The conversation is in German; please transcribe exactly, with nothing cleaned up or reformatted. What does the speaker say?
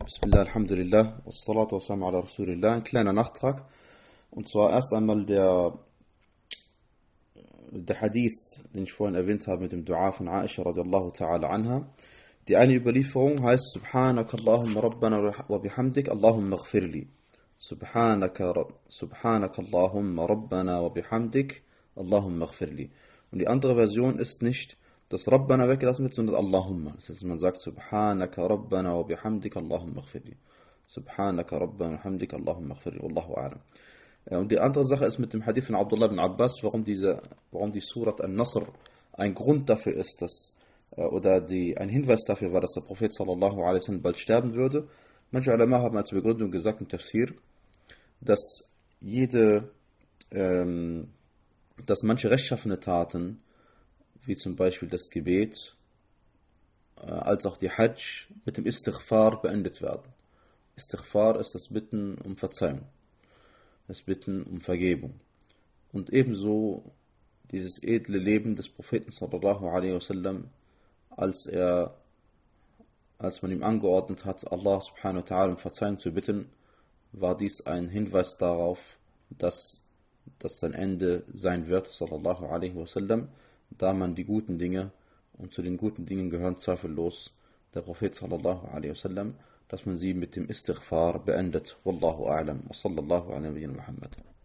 Bismillah, Alhamdulillah, wassalatu wassalamu ala Rasulillah. Ein kleiner Nachtrag. Und zwar erst einmal der, der Hadith, den ich vorhin erwähnt habe mit dem Dua von Aisha radiallahu ta'ala anha. Die eine Überlieferung heißt Subhanaka Allahumma Rabbana wa bihamdik Allahumma ighfirli. Subhanaka, Subhanaka Allahumma Rabbana wa bihamdik Allahumma ighfirli. Und die andere Version ist nicht das Rabbana weggelassen wird, sondern Allahumma. Das heißt, man sagt Subhanaka Rabbana wa bihamdika Allahumma ighfirli. Subhanaka Rabbana wa bihamdika Allahumma ighfirli. Wallahu a'lam. Und die andere Sache ist mit dem Hadith von Abdullah ibn Abbas, warum diese, warum die Surat An-Nasr ein Grund dafür ist, dass, oder die, ein Hinweis dafür war, dass der Prophet sallallahu alaihi wasallam bald sterben würde. Manche Ulama haben als Begründung gesagt im Tafsir, dass jede, ähm, dass manche rechtschaffene Taten, wie zum Beispiel das Gebet, äh, als auch die Hajj, mit dem Istighfar beendet werden. Istighfar ist das Bitten um Verzeihung, das Bitten um Vergebung. Und ebenso dieses edle Leben des Propheten sallallahu alaihi wasallam, als er, als man ihm angeordnet hat, Allah subhanahu wa ta'ala um Verzeihung zu bitten, war dies ein Hinweis darauf, dass das sein Ende sein wird, sallallahu alaihi wasallam, da man die guten Dinge, und zu den guten Dingen gehören zweifellos der Prophet sallallahu alaihi wasallam, dass man sie mit dem Istighfar beendet. Wallahu a'lam. Wa sallallahu ala nabiyyina Muhammad.